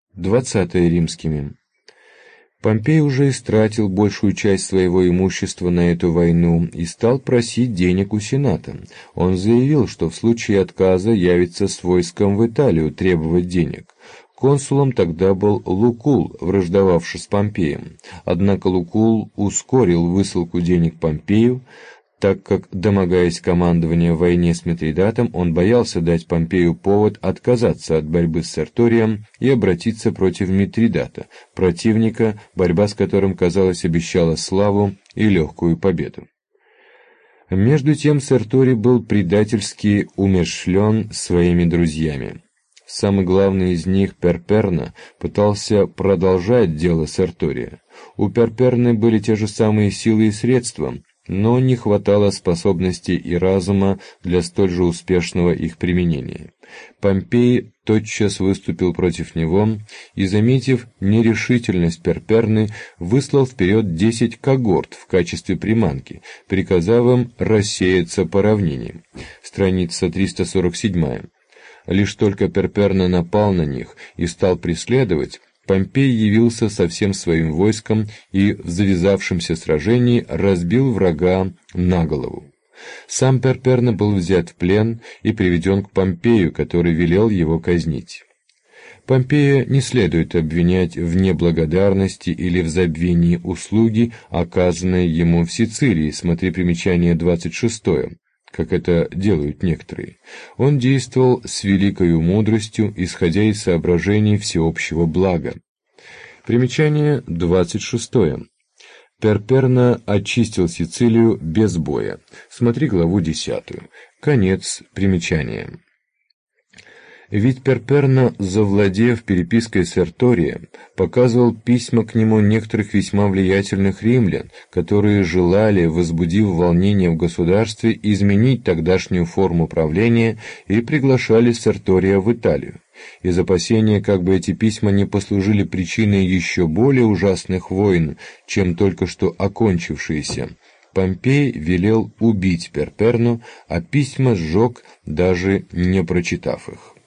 20 римскими. Помпей уже истратил большую часть своего имущества на эту войну и стал просить денег у Сената. Он заявил, что в случае отказа явится с войском в Италию требовать денег. Консулом тогда был Лукул, враждовавший с Помпеем. Однако Лукул ускорил высылку денег Помпею, так как, домогаясь командования в войне с Митридатом, он боялся дать Помпею повод отказаться от борьбы с Серторием и обратиться против Митридата, противника, борьба с которым, казалось, обещала славу и легкую победу. Между тем Серторий был предательски умерщвлен своими друзьями. Самый главный из них, Перперна, пытался продолжать дело Сертория. У Перперны были те же самые силы и средства, но не хватало способностей и разума для столь же успешного их применения. Помпей тотчас выступил против него и, заметив нерешительность Перперны, выслал вперед 10 когорт в качестве приманки, приказав им рассеяться по равнине. Страница 347. Лишь только Перперна напал на них и стал преследовать, Помпей явился со всем своим войском и в завязавшемся сражении разбил врага на голову. Сам Перперна был взят в плен и приведен к Помпею, который велел его казнить. Помпея не следует обвинять в неблагодарности или в забвении услуги, оказанной ему в Сицилии, смотри примечание 26, как это делают некоторые. Он действовал с великою мудростью, исходя из соображений всеобщего блага. Примечание 26. Перперна очистил Сицилию без боя. Смотри главу 10. Конец примечания. Ведь Перперна, завладев перепиской Сертория, показывал письма к нему некоторых весьма влиятельных римлян, которые желали, возбудив волнение в государстве, изменить тогдашнюю форму правления и приглашали Сертория в Италию. Из опасения, как бы эти письма не послужили причиной еще более ужасных войн, чем только что окончившиеся, Помпей велел убить Перперну, а письма сжег, даже не прочитав их.